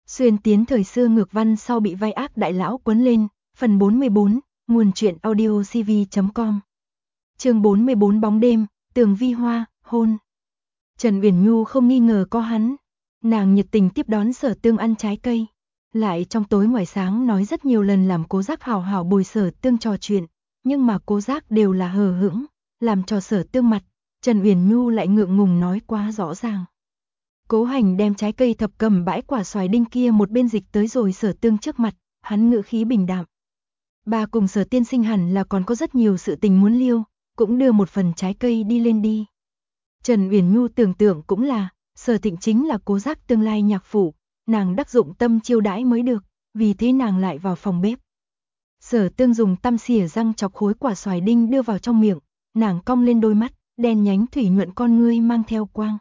Xuyên tiến thời xưa ngược văn sau bị vai ác đại lão quấn lên, phần 44, nguồn truyện audiocv.com. Chương 44 bóng đêm, Tường Vi Hoa, hôn. Trần Uyển Nhu không nghi ngờ có hắn, nàng nhiệt tình tiếp đón Sở Tương ăn trái cây, lại trong tối ngoài sáng nói rất nhiều lần làm Cố Giác hào hào bồi Sở Tương trò chuyện, nhưng mà Cố Giác đều là hờ hững, làm cho Sở Tương mặt, Trần Uyển Nhu lại ngượng ngùng nói quá rõ ràng. Cố Hành đem trái cây thập cầm bãi quả xoài đinh kia một bên dịch tới rồi Sở Tương trước mặt, hắn ngữ khí bình đạm. Bà cùng Sở tiên sinh hẳn là còn có rất nhiều sự tình muốn liêu, cũng đưa một phần trái cây đi lên đi. Trần Uyển Nhu tưởng tượng cũng là, Sở Thịnh chính là Cố Giác tương lai nhạc phụ, nàng đắc dụng tâm chiêu đãi mới được, vì thế nàng lại vào phòng bếp. Sở Tương dùng tăm xỉa răng chọc khối quả xoài đinh đưa vào trong miệng, nàng cong lên đôi mắt, đen nhánh thủy nhuận con ngươi mang theo quang.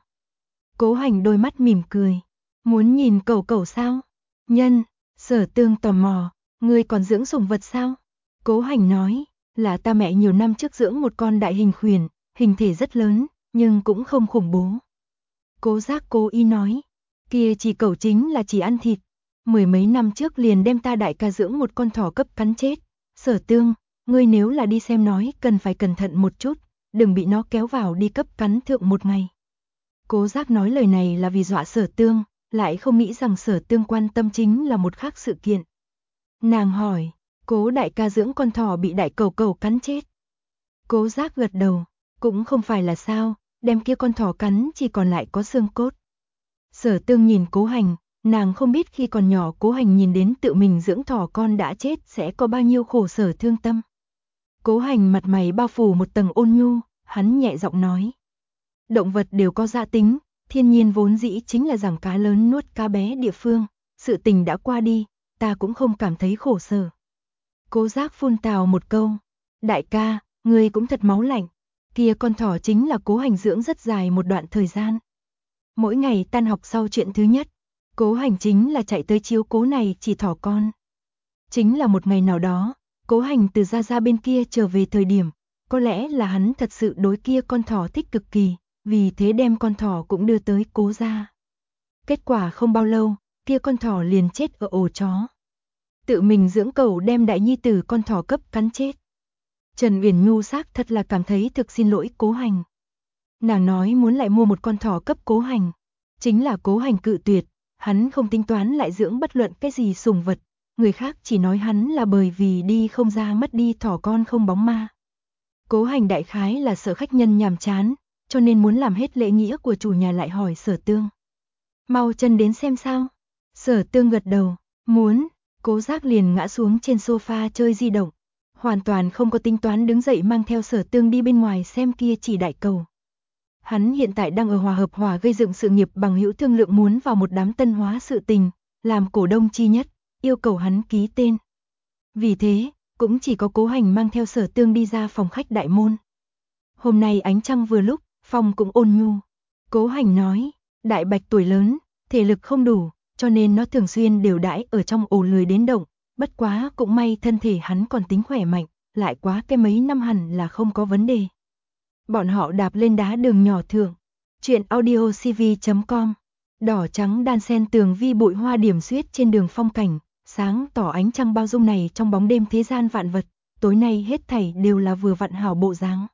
Cố Hành đôi mắt mỉm cười, muốn nhìn cẩu cẩu sao? Nhân, Sở Tương tò mò, ngươi còn dưỡng sủng vật sao? Cố Hành nói, là ta mẹ nhiều năm trước dưỡng một con đại hình khuyển, hình thể rất lớn, nhưng cũng không khủng bố. Cố Giác cố ý nói, kia chỉ cẩu chính là chỉ ăn thịt, mười mấy năm trước liền đem ta đại ca dưỡng một con thỏ cấp cắn chết. Sở Tương, ngươi nếu là đi xem nói cần phải cẩn thận một chút, đừng bị nó kéo vào đi cấp cắn thượng một ngày. Cố Giác nói lời này là vì dọa Sở Tương, lại không nghĩ rằng Sở Tương quan tâm chính là một khác sự kiện. Nàng hỏi, Cố đại ca dưỡng con thỏ bị đại cẩu cẩu cắn chết. Cố Giác gật đầu, cũng không phải là sao, đem kia con thỏ cắn chỉ còn lại có xương cốt. Sở Tương nhìn Cố Hành, nàng không biết khi còn nhỏ Cố Hành nhìn đến tự mình dưỡng thỏ con đã chết sẽ có bao nhiêu khổ sở thương tâm. Cố Hành mặt mày bao phủ một tầng ôn nhu, hắn nhẹ giọng nói. Động vật đều có gia tính, thiên nhiên vốn dĩ chính là rằng cá lớn nuốt cá bé địa phương, sự tình đã qua đi, ta cũng không cảm thấy khổ sở. Cố Giác phun tào một câu, đại ca, ngươi cũng thật máu lạnh, kia con thỏ chính là Cố Hành dưỡng rất dài một đoạn thời gian. Mỗi ngày tan học sau chuyện thứ nhất, Cố Hành chính là chạy tới chiếu cố này chỉ thỏ con. Chính là một ngày nào đó, Cố Hành từ ra bên kia trở về thời điểm, có lẽ là hắn thật sự đối kia con thỏ thích cực kỳ, vì thế đem con thỏ cũng đưa tới Cố gia. Kết quả không bao lâu, kia con thỏ liền chết ở ổ chó. Tự mình dưỡng cẩu đem đại nhi tử con thỏ cấp cắn chết. Trần Uyển Nhu xác thật là cảm thấy thực xin lỗi Cố Hành. Nàng nói muốn lại mua một con thỏ cấp Cố Hành, chính là Cố Hành cự tuyệt, hắn không tính toán lại dưỡng bất luận cái gì sủng vật, người khác chỉ nói hắn là bởi vì đi không ra mất đi thỏ con không bóng ma. Cố Hành đại khái là sợ khách nhân nhàm chán, cho nên muốn làm hết lễ nghĩa của chủ nhà lại hỏi Sở Tương. Mau chân đến xem sao? Sở Tương gật đầu, muốn. Cố Giác liền ngã xuống trên sofa chơi di động, hoàn toàn không có tính toán đứng dậy mang theo Sở Tương đi bên ngoài xem kia chỉ đại cầu. Hắn hiện tại đang ở Hòa Hợp Hòa gây dựng sự nghiệp bằng hữu thương lượng muốn vào một đám tân hóa sự tình, làm cổ đông chi nhất, yêu cầu hắn ký tên. Vì thế, cũng chỉ có Cố Hành mang theo Sở Tương đi ra phòng khách đại môn. Hôm nay ánh trăng vừa lúc, phòng cũng ôn nhu. Cố Hành nói, đại bạch tuổi lớn, thể lực không đủ, cho nên nó thường xuyên đều đãi ở trong ổ lười đến động, bất quá cũng may thân thể hắn còn tính khỏe mạnh, lại quá cái mấy năm hẳn là không có vấn đề. Bọn họ đạp lên đá đường nhỏ thượng, truyện audiocv.com, đỏ trắng đan xen tường vi bụi hoa điểm xuyết trên đường phong cảnh, sáng tỏ ánh trăng bao dung này trong bóng đêm thế gian vạn vật, tối nay hết thảy đều là vừa vặn hảo bộ dáng.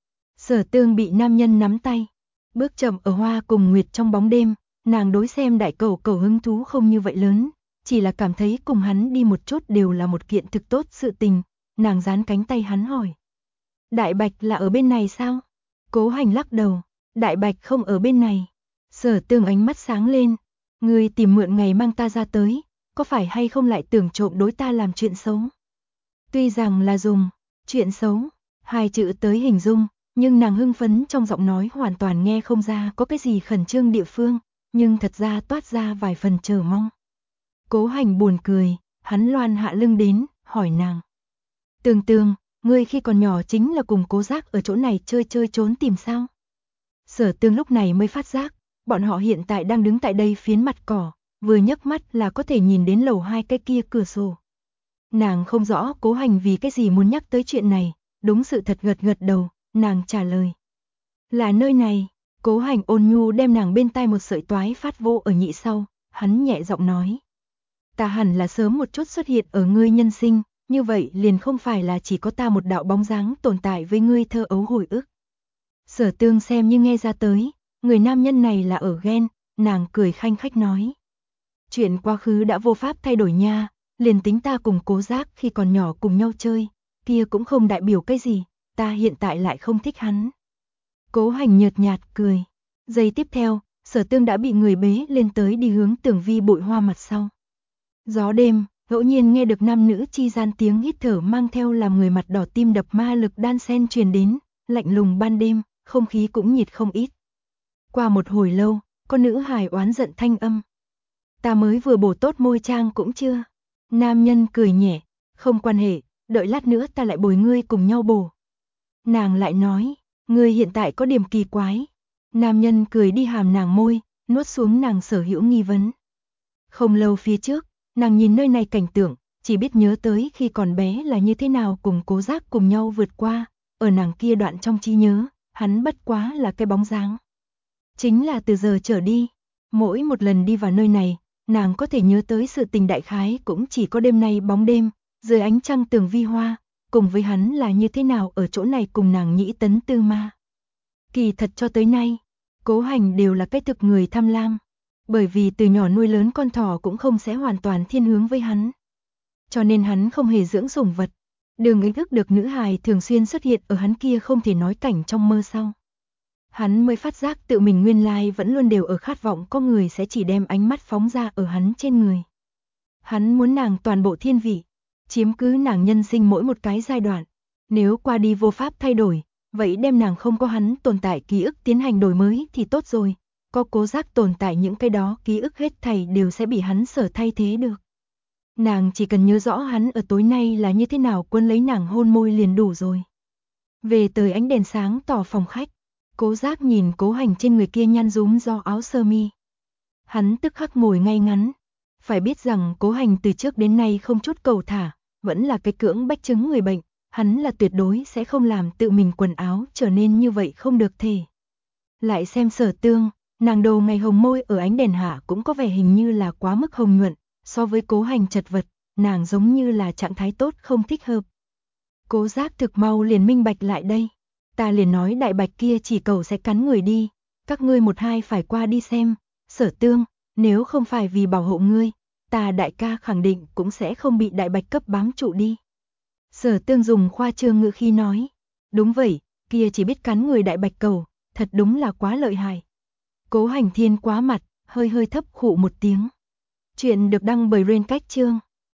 Sở Tương bị nam nhân nắm tay, bước chậm ở hoa cùng nguyệt trong bóng đêm, nàng đối xem đại cẩu cẩu hứng thú không như vậy lớn, chỉ là cảm thấy cùng hắn đi một chút đều là một kiện thực tốt sự tình, nàng dán cánh tay hắn hỏi. Đại bạch là ở bên này sao? Cố Hành lắc đầu, đại bạch không ở bên này. Sở Tương ánh mắt sáng lên, ngươi tìm mượn ngày mang ta ra tới, có phải hay không lại tưởng trộm đối ta làm chuyện xấu? Tuy rằng là dùng chuyện xấu, hai chữ tới hình dung, nhưng nàng hưng phấn trong giọng nói hoàn toàn nghe không ra có cái gì khẩn trương địa phương, nhưng thật ra toát ra vài phần chờ mong. Cố Hành buồn cười, hắn loan hạ lưng đến, hỏi nàng. Tương, ngươi khi còn nhỏ chính là cùng Cố Giác ở chỗ này chơi trốn tìm sao? Sở Tương lúc này mới phát giác, bọn họ hiện tại đang đứng tại đây phiến mặt cỏ, vừa nhấc mắt là có thể nhìn đến lầu 2 cái kia cửa sổ. Nàng không rõ Cố Hành vì cái gì muốn nhắc tới chuyện này, đúng sự thật gật đầu, nàng trả lời. Là nơi này. Cố Hành ôn nhu đem nàng bên tai một sợi toái phát vô ở nhị sau, hắn nhẹ giọng nói. ta hẳn là sớm một chút xuất hiện ở ngươi nhân sinh, như vậy liền không phải là chỉ có ta một đạo bóng dáng tồn tại với ngươi thơ ấu hồi ức. Sở Tương xem như nghe ra tới, người nam nhân này là ở ghen, nàng cười khanh khách nói. Chuyện quá khứ đã vô pháp thay đổi nha, liền tính ta cùng Cố Giác khi còn nhỏ cùng nhau chơi, kia cũng không đại biểu cái gì, ta hiện tại lại không thích hắn. Cố Hành nhợt nhạt cười. Giây tiếp theo, Sở Tương đã bị người bế lên tới đi hướng Tưởng Vi bụi hoa mặt sau. Gió đêm, ngẫu nhiên nghe được nam nữ chi gian tiếng hít thở mang theo làm người mặt đỏ tim đập ma lực đan xen truyền đến, lạnh lùng ban đêm, không khí cũng nhiệt không ít. Qua một hồi lâu, con nữ hài oán giận thanh âm. Ta mới vừa bổ tốt môi trang cũng chưa. Nam nhân cười nhẹ, không quan hệ, đợi lát nữa ta lại bồi ngươi cùng nhau bổ. Nàng lại nói, ngươi hiện tại có điểm kỳ quái. Nam nhân cười đi hàm nàng môi, nuốt xuống nàng sở hữu nghi vấn. Không lâu phía trước, nàng nhìn nơi này cảnh tượng, chỉ biết nhớ tới khi còn bé là như thế nào cùng Cố Giác cùng nhau vượt qua, ở nàng kia đoạn trong trí nhớ, hắn bất quá là cái bóng dáng. Chính là từ giờ trở đi, mỗi một lần đi vào nơi này, nàng có thể nhớ tới sự tình đại khái cũng chỉ có đêm nay bóng đêm, dưới ánh trăng Tưởng Vi hoa, cùng với hắn là như thế nào ở chỗ này cùng nàng nhĩ tấn tư ma. Kỳ thật cho tới nay, Cố Hành đều là cái thực người tham lam, bởi vì từ nhỏ nuôi lớn con thỏ cũng không sẽ hoàn toàn thiên hướng với hắn. Cho nên hắn không hề dưỡng sủng vật, đừng ý thức được nữ hài thường xuyên xuất hiện ở hắn kia không thể nói cảnh trong mơ sau. Hắn mới phát giác tự mình nguyên lai vẫn luôn đều ở khát vọng có người sẽ chỉ đem ánh mắt phóng ra ở hắn trên người. Hắn muốn nàng toàn bộ thiên vị, chiếm cứ nàng nhân sinh mỗi một cái giai đoạn, nếu qua đi vô pháp thay đổi, vậy đem nàng không có hắn tồn tại ký ức tiến hành đổi mới thì tốt rồi, có Cố Giác tồn tại những cái đó ký ức hết thảy đều sẽ bị hắn sở thay thế được. Nàng chỉ cần nhớ rõ hắn ở tối nay là như thế nào quân lấy nàng hôn môi liền đủ rồi. Về tới ánh đèn sáng tỏ phòng khách, Cố Giác nhìn Cố Hành trên người kia nhăn rúm do áo sơ mi. Hắn tức khắc ngồi ngay ngắn, phải biết rằng Cố Hành từ trước đến nay không chút cầu thả, vẫn là cái cưỡng bách chứng người bệnh, hắn là tuyệt đối sẽ không làm tự mình quần áo trở nên như vậy không được thể. Lại xem Sở Tương, nàng đầu ngày hồng môi ở ánh đèn hạ cũng có vẻ hình như là quá mức hồng nhuận, so với Cố Hành chật vật, nàng giống như là trạng thái tốt không thích hợp. Cố Giác thực mau liền minh bạch lại đây. Ta liền nói đại bạch kia chỉ cầu sẽ cắn người đi, các ngươi một hai phải qua đi xem. Sở Tương, nếu không phải vì bảo hộ ngươi, ta đại ca khẳng định cũng sẽ không bị đại bạch cấp bám trụ đi. Sở Tương dùng khoa trương ngữ khi nói, đúng vậy, kia chỉ biết cắn người đại bạch cầu, thật đúng là quá lợi hại. Cố Hành Thiên quá mặt, hơi hơi thấp khụ một tiếng. Chuyện được đăng bởi Rain Cách Chương.